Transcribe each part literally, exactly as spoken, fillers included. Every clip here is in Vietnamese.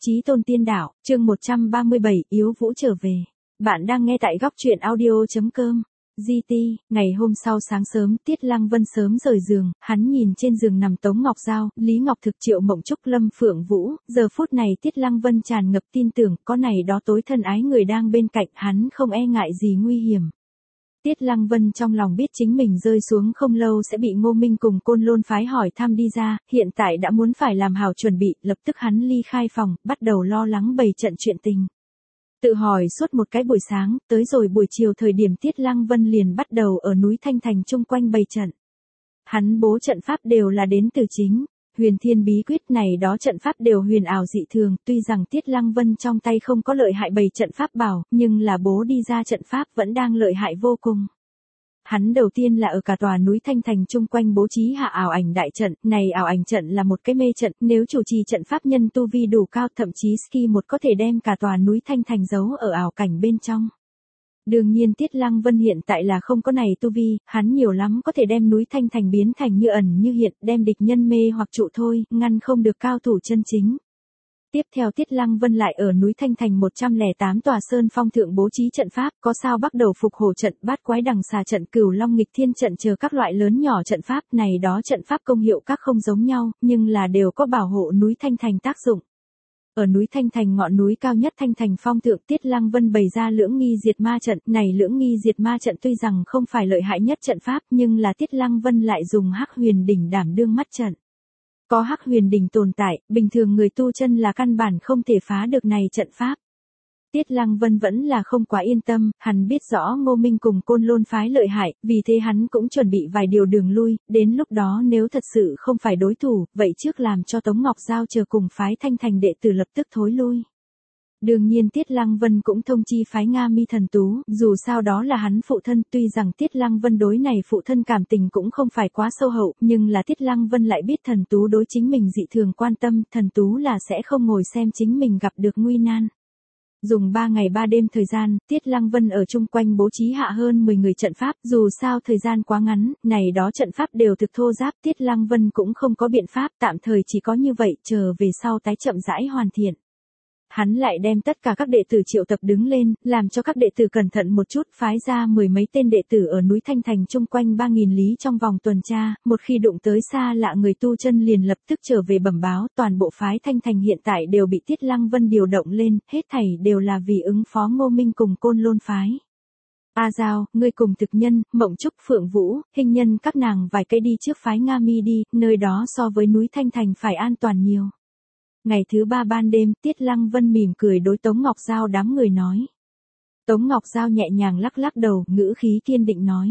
Chí Tôn Tiên Đạo, chương một trăm ba mươi bảy, Yếu Vũ trở về. Bạn đang nghe tại góc truyện audio chấm com. giê tê, ngày hôm sau sáng sớm, Tiết Lăng Vân sớm rời giường, hắn nhìn trên giường nằm Tống Ngọc Giao, Lý Ngọc Thực, Triệu Mộng Trúc, Lâm Phượng Vũ, giờ phút này Tiết Lăng Vân tràn ngập tin tưởng, có này đó tối thân ái người đang bên cạnh, hắn không e ngại gì nguy hiểm. Tiết Lăng Vân trong lòng biết chính mình rơi xuống không lâu sẽ bị Ngô Minh cùng Côn Lôn phái hỏi thăm đi ra, hiện tại đã muốn phải làm hảo chuẩn bị, lập tức hắn ly khai phòng, bắt đầu lo lắng bày trận chuyện tình. Tự hỏi suốt một cái buổi sáng, tới rồi buổi chiều thời điểm Tiết Lăng Vân liền bắt đầu ở núi Thanh Thành chung quanh bày trận. Hắn bố trận pháp đều là đến từ chính Huyền Thiên bí quyết, này đó trận pháp đều huyền ảo dị thường, tuy rằng Tiết Lăng Vân trong tay không có lợi hại bày trận pháp bảo, nhưng là bố đi ra trận pháp vẫn đang lợi hại vô cùng. Hắn đầu tiên là ở cả tòa núi Thanh Thành chung quanh bố trí hạ ảo ảnh đại trận, này ảo ảnh trận là một cái mê trận, nếu chủ trì trận pháp nhân tu vi đủ cao, thậm chí ski một có thể đem cả tòa núi Thanh Thành giấu ở ảo cảnh bên trong. Đương nhiên Tiết Lăng Vân hiện tại là không có này tu vi, hắn nhiều lắm có thể đem núi Thanh Thành biến thành như ẩn như hiện, đem địch nhân mê hoặc trụ thôi, ngăn không được cao thủ chân chính. Tiếp theo Tiết Lăng Vân lại ở núi Thanh Thành một trăm lẻ tám tòa sơn phong thượng bố trí trận pháp, có sao bắt đầu phục hổ trận, bát quái đằng xà trận, cửu long nghịch thiên trận chờ các loại lớn nhỏ trận pháp, này đó trận pháp công hiệu các không giống nhau, nhưng là đều có bảo hộ núi Thanh Thành tác dụng. Ở núi Thanh Thành ngọn núi cao nhất Thanh Thành phong thượng, Tiết Lăng Vân bày ra lưỡng nghi diệt ma trận, này lưỡng nghi diệt ma trận tuy rằng không phải lợi hại nhất trận pháp, nhưng là Tiết Lăng Vân lại dùng Hắc Huyền đỉnh đảm đương mắt trận. Có Hắc Huyền đỉnh tồn tại, bình thường người tu chân là căn bản không thể phá được này trận pháp. Tiết Lăng Vân vẫn là không quá yên tâm, hắn biết rõ Ngô Minh cùng Côn Lôn phái lợi hại, vì thế hắn cũng chuẩn bị vài điều đường lui, đến lúc đó nếu thật sự không phải đối thủ, vậy trước làm cho Tống Ngọc Giao chờ cùng phái Thanh Thành đệ tử lập tức thối lui. Đương nhiên Tiết Lăng Vân cũng thông chi phái Nga Mi Thần Tú, dù sao đó là hắn phụ thân, tuy rằng Tiết Lăng Vân đối này phụ thân cảm tình cũng không phải quá sâu hậu, nhưng là Tiết Lăng Vân lại biết Thần Tú đối chính mình dị thường quan tâm, Thần Tú là sẽ không ngồi xem chính mình gặp được nguy nan. Dùng ba ngày ba đêm thời gian, Tiết Lăng Vân ở chung quanh bố trí hạ hơn mười người trận pháp, dù sao thời gian quá ngắn, này đó trận pháp đều thực thô giáp, Tiết Lăng Vân cũng không có biện pháp, tạm thời chỉ có như vậy, chờ về sau tái chậm rãi hoàn thiện. Hắn lại đem tất cả các đệ tử triệu tập đứng lên, làm cho các đệ tử cẩn thận một chút, phái ra mười mấy tên đệ tử ở núi Thanh Thành chung quanh ba nghìn lý trong vòng tuần tra, một khi đụng tới xa lạ người tu chân liền lập tức trở về bẩm báo, toàn bộ phái Thanh Thành hiện tại đều bị Tiết Lăng Vân điều động lên, hết thảy đều là vì ứng phó Ngô Minh cùng Côn Lôn phái. A Giao, ngươi cùng Thực Nhân, Mộng Trúc, Phượng Vũ, Hình Nhân các nàng vài cây đi trước phái Nga Mi đi, nơi đó so với núi Thanh Thành phải an toàn nhiều. Ngày thứ ba ban đêm, Tiết Lăng Vân mỉm cười đối Tống Ngọc Giao đám người nói. Tống Ngọc Giao nhẹ nhàng lắc lắc đầu, ngữ khí kiên định nói.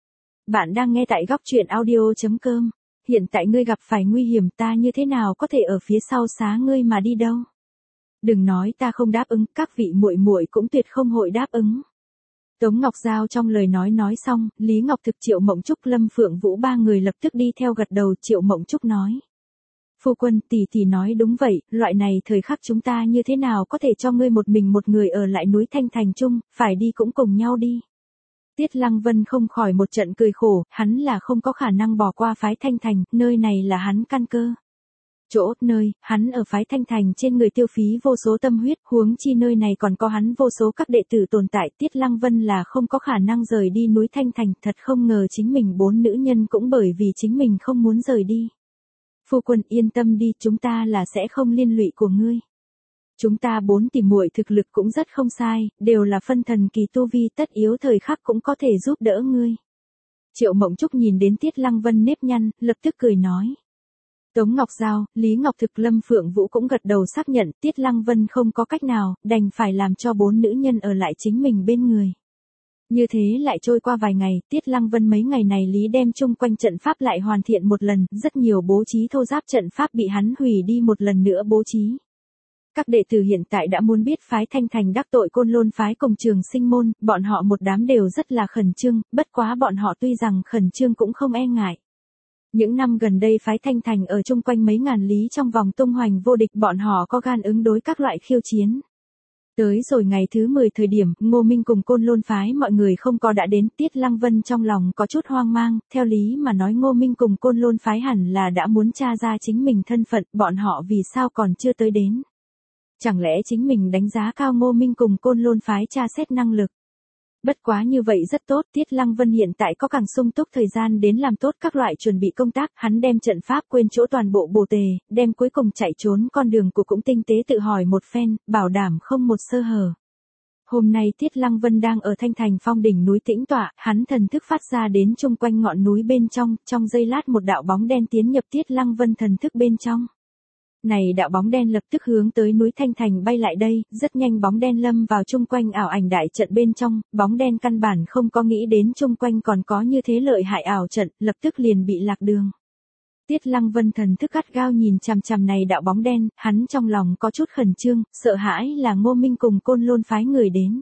Bạn đang nghe tại góc truyện audio chấm com. Hiện tại ngươi gặp phải nguy hiểm, ta như thế nào có thể ở phía sau xá ngươi mà đi đâu? Đừng nói ta không đáp ứng, các vị muội muội cũng tuyệt không hội đáp ứng. Tống Ngọc Giao trong lời nói nói xong, Lý Ngọc Thực, Triệu Mộng Trúc, Lâm Phượng Vũ ba người lập tức đi theo gật đầu. Triệu Mộng Trúc nói. Phu quân, tỷ tỷ nói đúng vậy, loại này thời khắc chúng ta như thế nào có thể cho ngươi một mình một người ở lại núi Thanh Thành chung, phải đi cũng cùng nhau đi. Tiết Lăng Vân không khỏi một trận cười khổ, hắn là không có khả năng bỏ qua phái Thanh Thành, nơi này là hắn căn cơ. Chỗ, nơi, hắn ở phái Thanh Thành trên người tiêu phí vô số tâm huyết, huống chi nơi này còn có hắn vô số các đệ tử tồn tại, Tiết Lăng Vân là không có khả năng rời đi núi Thanh Thành, thật không ngờ chính mình bốn nữ nhân cũng bởi vì chính mình không muốn rời đi. Phu quân yên tâm đi, chúng ta là sẽ không liên lụy của ngươi. Chúng ta bốn tỷ muội thực lực cũng rất không sai, đều là phân thần kỳ tu vi, tất yếu thời khắc cũng có thể giúp đỡ ngươi. Triệu Mộng Trúc nhìn đến Tiết Lăng Vân nếp nhăn, lập tức cười nói. Tống Ngọc Giao, Lý Ngọc Thực, Lâm Phượng Vũ cũng gật đầu xác nhận, Tiết Lăng Vân không có cách nào, đành phải làm cho bốn nữ nhân ở lại chính mình bên người. Như thế lại trôi qua vài ngày, Tiết Lăng Vân mấy ngày này lý đem chung quanh trận pháp lại hoàn thiện một lần, rất nhiều bố trí thô giáp trận pháp bị hắn hủy đi một lần nữa bố trí. Các đệ tử hiện tại đã muốn biết phái Thanh Thành đắc tội Côn Lôn phái cùng Trường Sinh môn, bọn họ một đám đều rất là khẩn trương, bất quá bọn họ tuy rằng khẩn trương cũng không e ngại. Những năm gần đây phái Thanh Thành ở chung quanh mấy ngàn lý trong vòng tung hoành vô địch, bọn họ có gan ứng đối các loại khiêu chiến. Tới rồi ngày thứ mười thời điểm, Ngô Minh cùng Côn Lôn phái mọi người không có đã đến, Tiết Lăng Vân trong lòng có chút hoang mang, theo lý mà nói Ngô Minh cùng Côn Lôn phái hẳn là đã muốn tra ra chính mình thân phận, bọn họ vì sao còn chưa tới đến. Chẳng lẽ chính mình đánh giá cao Ngô Minh cùng Côn Lôn phái tra xét năng lực? Bất quá như vậy rất tốt, Tiết Lăng Vân hiện tại có càng sung túc thời gian đến làm tốt các loại chuẩn bị công tác, hắn đem trận pháp quên chỗ toàn bộ bổ tề, đem cuối cùng chạy trốn con đường của cũng tinh tế tự hỏi một phen, bảo đảm không một sơ hở. Hôm nay Tiết Lăng Vân đang ở Thanh Thành Phong đỉnh núi tĩnh tọa, hắn thần thức phát ra đến chung quanh ngọn núi bên trong, trong giây lát một đạo bóng đen tiến nhập Tiết Lăng Vân thần thức bên trong. Này đạo bóng đen lập tức hướng tới núi Thanh Thành bay lại đây, rất nhanh bóng đen lâm vào chung quanh ảo ảnh đại trận bên trong, bóng đen căn bản không có nghĩ đến chung quanh còn có như thế lợi hại ảo trận, lập tức liền bị lạc đường. Tiết Lăng Vân thần thức gắt gao nhìn chằm chằm này đạo bóng đen, hắn trong lòng có chút khẩn trương, sợ hãi là Ngô Minh cùng Côn Lôn phái người đến.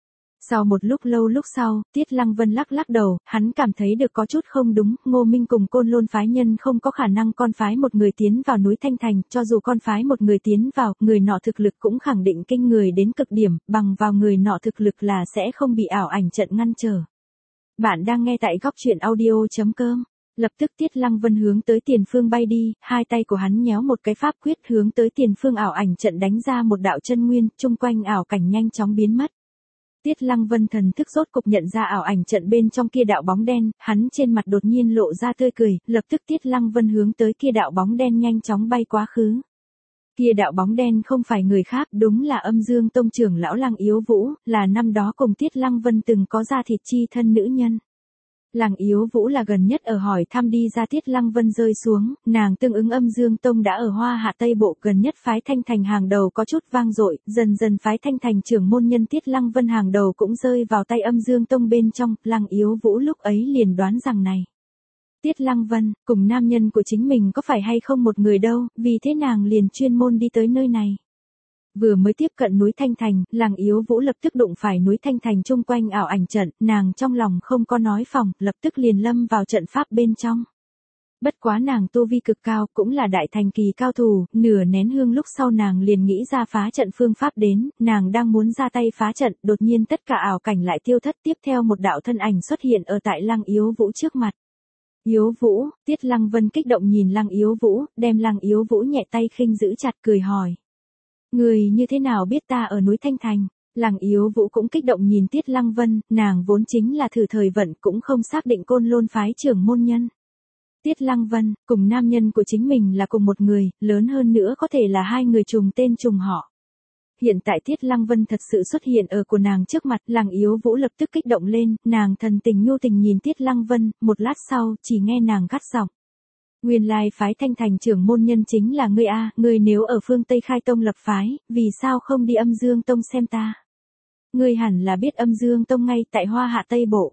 Sau một lúc lâu lúc sau, Tiết Lăng Vân lắc lắc đầu, hắn cảm thấy được có chút không đúng, Ngô Minh cùng Côn Lôn phái nhân không có khả năng con phái một người tiến vào núi Thanh Thành, cho dù con phái một người tiến vào, người nọ thực lực cũng khẳng định kinh người đến cực điểm, bằng vào người nọ thực lực là sẽ không bị ảo ảnh trận ngăn trở. Bạn đang nghe tại góc truyện audio chấm com. Lập tức Tiết Lăng Vân hướng tới tiền phương bay đi, hai tay của hắn nhéo một cái pháp quyết hướng tới tiền phương ảo ảnh trận đánh ra một đạo chân nguyên, chung quanh ảo cảnh nhanh chóng biến mất. Tiết Lăng Vân thần thức rốt cục nhận ra ảo ảnh trận bên trong kia đạo bóng đen, hắn trên mặt đột nhiên lộ ra tươi cười, lập tức Tiết Lăng Vân hướng tới kia đạo bóng đen nhanh chóng bay quá khứ. Kia đạo bóng đen không phải người khác, đúng là Âm Dương Tông trưởng lão Lăng Yếu Vũ, là năm đó cùng Tiết Lăng Vân từng có ra thịt chi thân nữ nhân. Lăng Yếu Vũ là gần nhất ở hỏi thăm đi ra Tiết Lăng Vân rơi xuống, nàng tương ứng Âm Dương Tông đã ở Hoa Hạ Tây Bộ, gần nhất phái Thanh Thành hàng đầu có chút vang dội, dần dần phái Thanh Thành trưởng môn nhân Tiết Lăng Vân hàng đầu cũng rơi vào tay Âm Dương Tông bên trong, Lăng Yếu Vũ lúc ấy liền đoán rằng này. Tiết Lăng Vân, cùng nam nhân của chính mình có phải hay không một người đâu, vì thế nàng liền chuyên môn đi tới nơi này. Vừa mới tiếp cận núi Thanh Thành, Lăng Yếu Vũ lập tức đụng phải núi Thanh Thành chung quanh ảo ảnh trận, nàng trong lòng không có nói phòng, lập tức liền lâm vào trận pháp bên trong. Bất quá nàng tu vi cực cao, cũng là đại thành kỳ cao thủ, nửa nén hương lúc sau nàng liền nghĩ ra phá trận phương pháp đến, nàng đang muốn ra tay phá trận, đột nhiên tất cả ảo cảnh lại tiêu thất, tiếp theo một đạo thân ảnh xuất hiện ở tại Lăng Yếu Vũ trước mặt. Yếu Vũ, Tiết Lăng Vân kích động nhìn Lăng Yếu Vũ, đem Lăng Yếu Vũ nhẹ tay khinh giữ chặt cười hỏi. Người như thế nào biết ta ở núi Thanh Thành? Lăng Yếu Vũ cũng kích động nhìn Tiết Lăng Vân, nàng vốn chính là thử thời vận cũng không xác định Côn Lôn phái trưởng môn nhân. Tiết Lăng Vân, cùng nam nhân của chính mình là cùng một người, lớn hơn nữa có thể là hai người trùng tên trùng họ. Hiện tại Tiết Lăng Vân thật sự xuất hiện ở của nàng trước mặt, Lăng Yếu Vũ lập tức kích động lên, nàng thần tình nhu tình nhìn Tiết Lăng Vân, một lát sau, chỉ nghe nàng gắt giọng. Nguyên lai phái Thanh Thành trưởng môn nhân chính là ngươi a, ngươi nếu ở phương Tây khai tông lập phái, vì sao không đi Âm Dương Tông xem ta? Ngươi hẳn là biết Âm Dương Tông ngay tại Hoa Hạ Tây Bộ.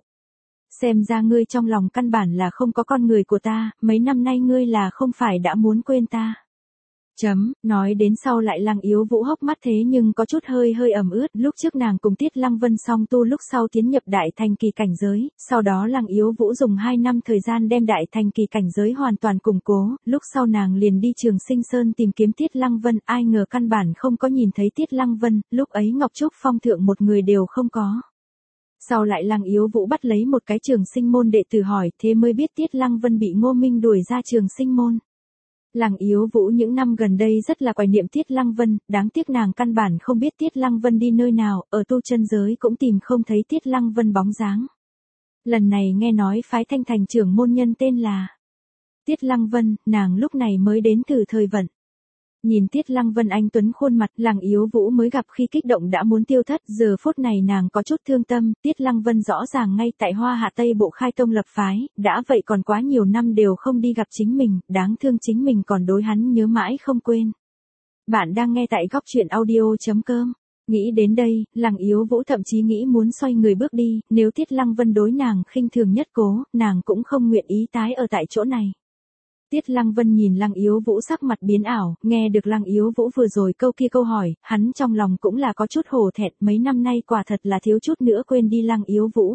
Xem ra ngươi trong lòng căn bản là không có con người của ta, mấy năm nay ngươi là không phải đã muốn quên ta. Chấm, nói đến sau lại Lăng Yếu Vũ hốc mắt thế nhưng có chút hơi hơi ẩm ướt, lúc trước nàng cùng Tiết Lăng Vân song tu lúc sau tiến nhập đại thành kỳ cảnh giới, sau đó Lăng Yếu Vũ dùng hai năm thời gian đem đại thành kỳ cảnh giới hoàn toàn củng cố, lúc sau nàng liền đi Trường Sinh Sơn tìm kiếm Tiết Lăng Vân, ai ngờ căn bản không có nhìn thấy Tiết Lăng Vân, lúc ấy Ngọc Trúc Phong thượng một người đều không có. Sau lại Lăng Yếu Vũ bắt lấy một cái Trường Sinh môn đệ tử hỏi, thế mới biết Tiết Lăng Vân bị Ngô Minh đuổi ra Trường Sinh môn. Lăng Yếu Vũ những năm gần đây rất là hoài niệm Tiết Lăng Vân, đáng tiếc nàng căn bản không biết Tiết Lăng Vân đi nơi nào, ở tu chân giới cũng tìm không thấy Tiết Lăng Vân bóng dáng. Lần này nghe nói phái Thanh Thành trưởng môn nhân tên là Tiết Lăng Vân, nàng lúc này mới đến từ thời vận. Nhìn Tiết Lăng Vân anh tuấn khuôn mặt, Lăng Yếu Vũ mới gặp khi kích động đã muốn tiêu thất, giờ phút này nàng có chút thương tâm, Tiết Lăng Vân rõ ràng ngay tại Hoa Hạ Tây Bộ khai tông lập phái, đã vậy còn quá nhiều năm đều không đi gặp chính mình, đáng thương chính mình còn đối hắn nhớ mãi không quên. Bạn đang nghe tại góc truyện audio chấm com. Nghĩ đến đây, Lăng Yếu Vũ thậm chí nghĩ muốn xoay người bước đi, nếu Tiết Lăng Vân đối nàng khinh thường nhất cố, nàng cũng không nguyện ý tái ở tại chỗ này. Tiết Lăng Vân nhìn Lăng Yếu Vũ sắc mặt biến ảo, nghe được Lăng Yếu Vũ vừa rồi câu kia câu hỏi, hắn trong lòng cũng là có chút hổ thẹn, mấy năm nay quả thật là thiếu chút nữa quên đi Lăng Yếu Vũ.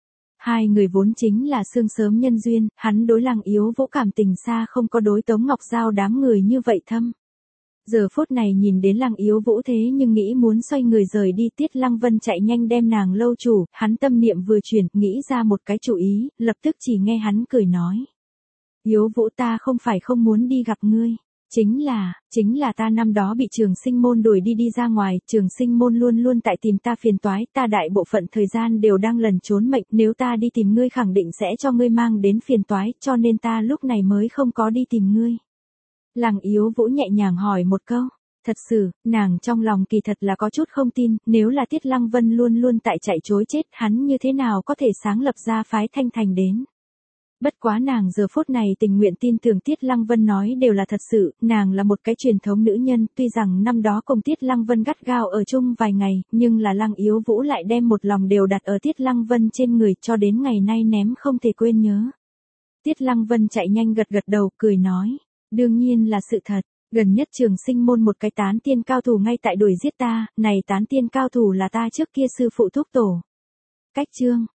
Hai người vốn chính là xương sớm nhân duyên, hắn đối Lăng Yếu Vũ cảm tình xa không có đối Tống Ngọc Giao đám người như vậy thâm. Giờ phút này nhìn đến Lăng Yếu Vũ thế nhưng nghĩ muốn xoay người rời đi, Tiết Lăng Vân chạy nhanh đem nàng lâu chủ, hắn tâm niệm vừa chuyển, nghĩ ra một cái chủ ý, lập tức chỉ nghe hắn cười nói. Yếu Vũ ta không phải không muốn đi gặp ngươi. Chính là, chính là ta năm đó bị trường sinh môn đuổi đi đi ra ngoài, trường sinh môn luôn luôn tại tìm ta phiền toái, ta đại bộ phận thời gian đều đang lẩn trốn mệnh, nếu ta đi tìm ngươi khẳng định sẽ cho ngươi mang đến phiền toái, cho nên ta lúc này mới không có đi tìm ngươi. Lăng Yếu Vũ nhẹ nhàng hỏi một câu. Thật sự, nàng trong lòng kỳ thật là có chút không tin, nếu là Tiết Lăng Vân luôn luôn tại chạy trối chết, hắn như thế nào có thể sáng lập ra phái Thanh Thành đến. Bất quá nàng giờ phút này tình nguyện tin tưởng Tiết Lăng Vân nói đều là thật sự, nàng là một cái truyền thống nữ nhân, tuy rằng năm đó cùng Tiết Lăng Vân gắt gao ở chung vài ngày, nhưng là Lăng Yếu Vũ lại đem một lòng đều đặt ở Tiết Lăng Vân trên người cho đến ngày nay ném không thể quên nhớ. Tiết Lăng Vân chạy nhanh gật gật đầu, cười nói, đương nhiên là sự thật. Gần nhất trường sinh môn một cái tán tiên cao thủ ngay tại đuổi giết ta, này tán tiên cao thủ là ta trước kia sư phụ thúc tổ. Cách chương,